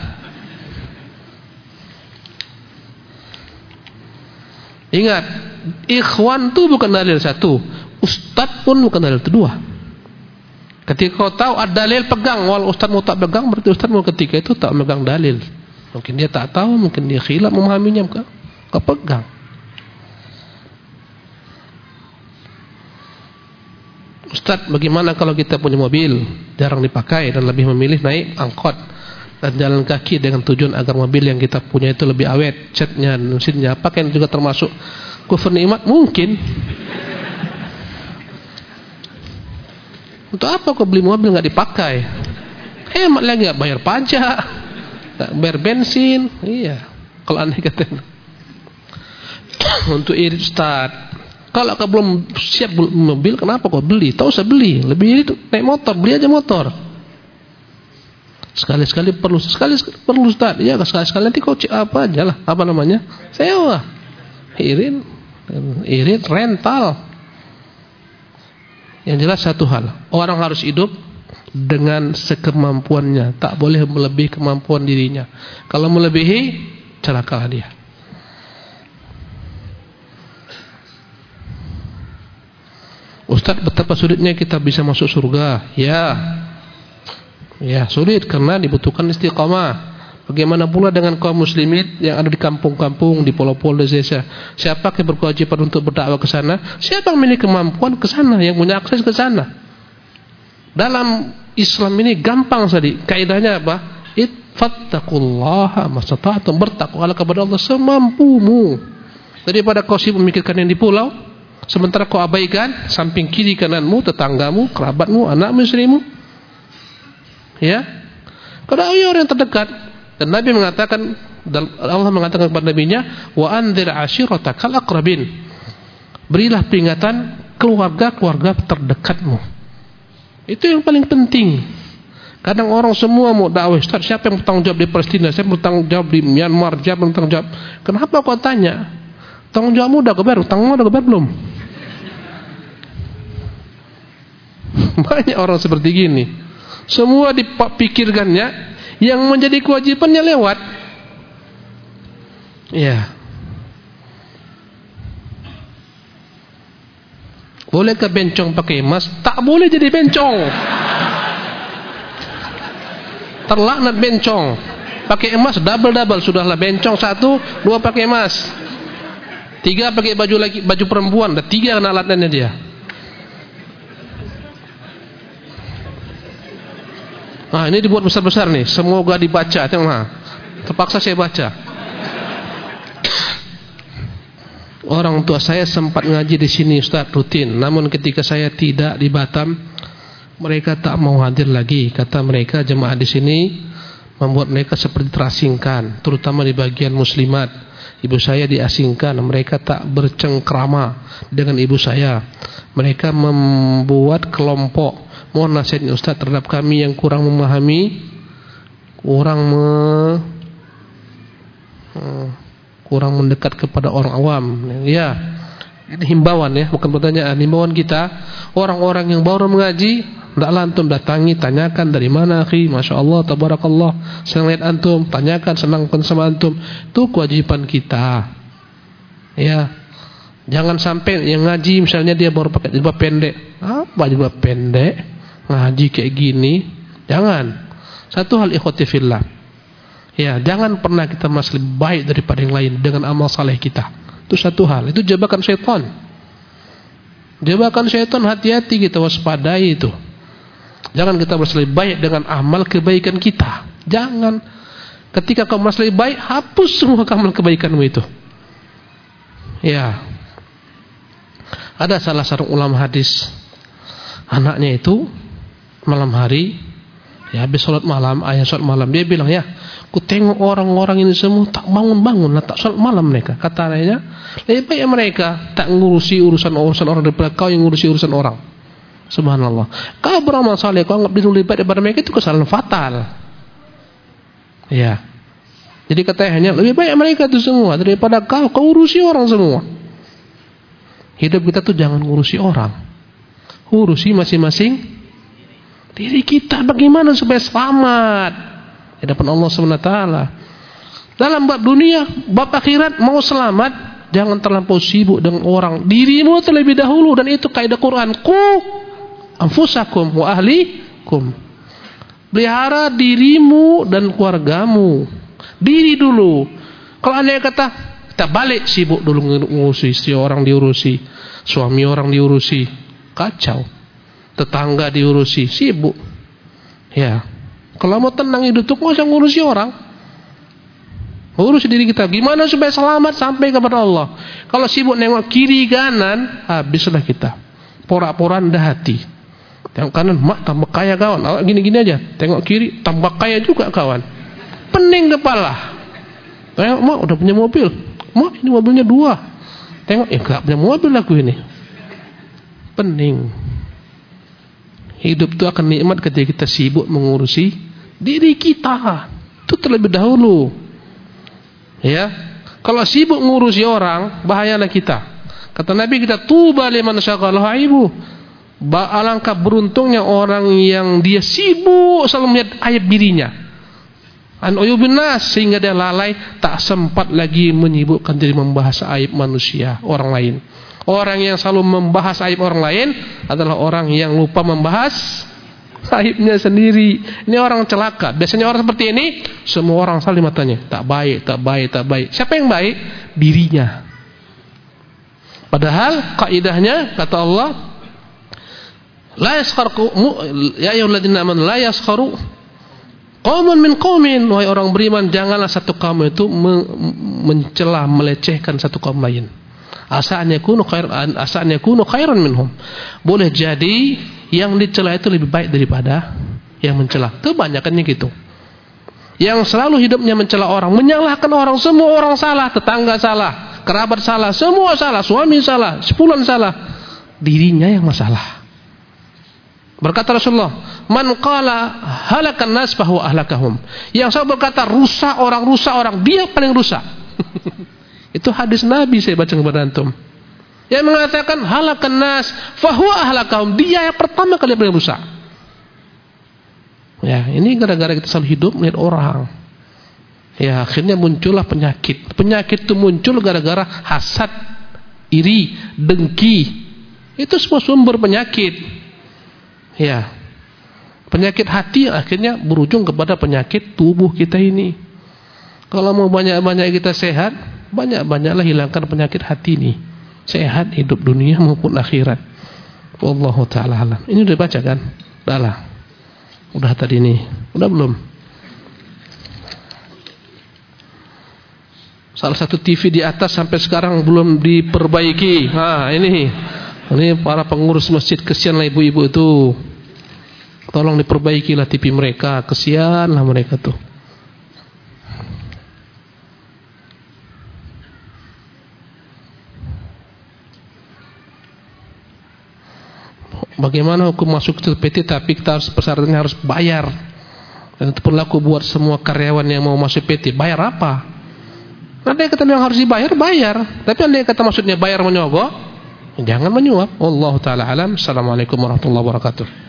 [SPEAKER 2] Ingat, ikhwan tu bukan dalil satu, ustaz pun bukan dalil kedua. Ketika kau tahu ada dalil, pegang. Walau ustaz mau tak pegang, berarti ustaz mau ketika itu tak megang dalil. Mungkin dia tak tahu, mungkin dia khilaf memahaminya, kau, kau pegang. Ustaz, bagaimana kalau kita punya mobil jarang dipakai dan lebih memilih naik angkot dan jalan kaki dengan tujuan agar mobil yang kita punya itu lebih awet, catnya, mesinnya, pakaian juga termasuk kufur nikmat? Mungkin. Untuk apa kau beli mobil nggak dipakai? Hemat lagi, nggak bayar pajak, nggak bayar bensin. Iya. Kalau aneh kata untuk irit Ustaz. Kalau kau belum siap mobil, kenapa kau beli? Tak usah beli. Lebih irit naik motor, beli aja motor. Sekali-sekali perlu, sekali-sekali perlu Ustaz. Ya, sekali-sekali nanti kau cek apa aja lah, apa namanya? Sewa. Irit, irit rental. Yang jelas satu hal, orang harus hidup dengan sekemampuannya, tak boleh melebihi kemampuan dirinya. Kalau melebihi, celakalah dia. Ustaz, betapa sulitnya kita bisa masuk surga. Ya. Ya, sulit karena dibutuhkan istiqamah. Bagaimana pula dengan kaum muslimin yang ada di kampung-kampung, di pulau-pulau desa? Siapa yang berkewajiban untuk berdakwah ke sana? Siapa yang memiliki kemampuan ke sana, yang punya akses ke sana? Dalam Islam ini gampang sekali. Kaidahnya apa? Ittaqullaha mastata'tum, bertakwalah kepada Allah semampumu. Daripada kau sibuk memikirkan yang di pulau, sementara kau abaikan samping kiri kananmu, tetanggamu, kerabatmu, anakmu, istrimu. Ya, kalau orang yang terdekat, dan Nabi mengatakan, Allah mengatakan kepada Nabi-Nya, wa anzir ashiratakal aqrabin, berilah peringatan keluarga-keluarga terdekatmu. Itu yang paling penting. Kadang orang semua mau dakwah, Ustaz, siapa yang bertanggung jawab di Palestina, siapa yang bertanggung jawab di Myanmar, siapa yang bertanggung jawab? Kenapa kau tanya? Tanggung jawabmu udah kebar, tanggung udah kebar belum? Banyak orang seperti gini. Semua dipikirkannya, yang menjadi kewajibannya lewat. Ya. Bolehkah bencong pakai emas? Tak boleh jadi bencong. Terlaknat bencong. Pakai emas double-double, sudahlah bencong satu, dua pakai emas. Tiga pakai baju lagi, baju perempuan, dan tiga kena alatnya dia. Ah, ini dibuat besar-besar nih. Semoga dibaca. Tengok, terpaksa saya baca. Orang tua saya sempat ngaji di sini, Ustaz, rutin. Namun ketika saya tidak di Batam, mereka tak mau hadir lagi. Kata mereka jemaah di sini membuat mereka seperti terasingkan, terutama di bagian muslimat. Ibu saya diasingkan, mereka tak bercengkrama dengan ibu saya. Mereka membuat kelompok. Mohon nasihatnya Ustaz terhadap kami yang kurang memahami, kurang me, kurang mendekat kepada orang awam. Ya, ini himbauan ya, bukan pertanyaan. Himbauan kita, orang-orang yang baru mengaji, hendaklah antum datangi, tanyakan dari mana akhi, masya Allah, tabarakallah, senang lihat antum, tanyakan, senang sama antum. Itu kewajiban kita. Ya, jangan sampai yang ngaji misalnya dia baru pakai jilbab pendek. Apa jilbab pendek? Ngaji kayak gini, jangan. Satu hal ikhwati fillah, ya, jangan pernah kita masih lebih baik daripada yang lain dengan amal saleh kita. Itu satu hal. Itu jebakan syaitan. Jebakan syaitan, hati-hati kita waspadai itu. Jangan kita merasa lebih baik dengan amal kebaikan kita. Jangan. Ketika kau merasa lebih baik, hapus semua amal kebaikanmu itu. Ya. Ada salah seorang ulama hadis, anaknya itu malam hari Ya, habis sholat malam, ayah sholat malam, dia bilang, ya, ku tengok orang-orang ini semua tak bangun-bangun, tak sholat malam mereka. Kata ayahnya, lebih baik mereka tak ngurusi urusan-urusan orang daripada kau yang ngurusi urusan orang. Subhanallah. Kau beramal saleh, kau anggap diri lebih baik daripada mereka, itu kesalahan fatal. Ya. Jadi kata ayahnya, lebih baik mereka itu semua daripada kau, kau urusi orang semua. Hidup kita tuh jangan ngurusi orang, urusi masing-masing diri kita, bagaimana supaya selamat di hadapan Allah subhanahu wa taala. Dalam bab dunia, bab akhirat, mau selamat jangan terlampau sibuk dengan orang. Dirimu terlebih dahulu, dan itu kaidah Quran. Qu anfusakum wa ahlikum. Pelihara dirimu dan keluargamu. Diri dulu. Kalau Anda kata kita balik, sibuk dulu ngurusi istri orang diurusi, suami orang diurusi, kacau. Tetangga diurusi, sibuk. Ya. Kalau mau tenang hidup tuh, nggak usah ngurusi orang. Urus diri kita. Gimana supaya selamat sampai kepada Allah? Kalau sibuk nengok kiri kanan, habislah kita. Porak-poranda hati. Tengok kanan, mak tambah kaya kawan. Awak gini-gini aja. Tengok kiri, tambah kaya juga kawan. Pening kepala. Tengok, mak udah punya mobil. Mak, ini mobilnya dua. Tengok, eh gak punya mobil aku ini. Pening. Hidup itu akan nikmat ketika kita sibuk mengurusi diri kita. Itu terlebih dahulu. Ya. Kalau sibuk mengurusi orang, bahayalah kita. Kata Nabi kita, tuba liman syaghalahu aibu. Alangkah beruntungnya orang yang dia sibuk selalu melihat aib dirinya. An uyubin nas, sehingga dia lalai, tak sempat lagi menyibukkan diri membahas aib manusia, orang lain. Orang yang selalu membahas aib orang lain adalah orang yang lupa membahas aibnya sendiri. Ini orang celaka. Biasanya orang seperti ini, semua orang saling matanya. Tak baik, tak baik, tak baik. Siapa yang baik? Dirinya. Padahal kaidahnya kata Allah, la yaskharu ya ayyuhalladzina amanu la yaskharu qaumun min qaumin. Wahai orang beriman, janganlah satu kaum itu mencela, melecehkan satu kaum lain. Asa'an yakunu khairan asa'an yakunu khairan minhum. Boleh jadi yang dicela itu lebih baik daripada yang mencela. Kebanyakannya gitu. Yang selalu hidupnya mencela orang, menyalahkan orang, semua orang salah, tetangga salah, kerabat salah, semua salah, suami salah, sepulan salah, dirinya yang masalah. Berkata Rasulullah, man qala halakan nas fa huwa ahlakahum. Yang selalu berkata rusak orang, rusak orang, dia paling rusak. Itu hadis Nabi saya baca kepada antum. Yang mengatakan halakan nas fa huwa ahlakahum, dia yang pertama kali yang rusak. Ya, ini gara-gara kita selalu hidup melihat orang. Ya, akhirnya muncullah penyakit. Penyakit itu muncul gara-gara hasad, iri, dengki. Itu semua sumber penyakit. Ya. Penyakit hati akhirnya berujung kepada penyakit tubuh kita ini. Kalau mau banyak-banyak kita sehat, banyak-banyaklah hilangkan penyakit hati ini. Sehat hidup dunia maupun akhirat. Wallahu ta'ala alam. Ini udah baca kan? Udah lah. Udah tadi ini. Udah belum? Salah satu T V di atas sampai sekarang belum diperbaiki. Nah ini. Ini para pengurus masjid, kesianlah ibu-ibu itu. Tolong diperbaikilah T V mereka. Kesianlah mereka tuh. Bagaimana hukum masuk ke P T tapi kita harus persyaratannya harus bayar. Dan itu berlaku buat semua karyawan yang mau masuk P T. Bayar apa? Ada yang kata yang harus dibayar, bayar. Tapi ada yang kata maksudnya bayar menyogok, jangan menyuap. Wallahu ta'ala alam. Assalamualaikum warahmatullahi wabarakatuh.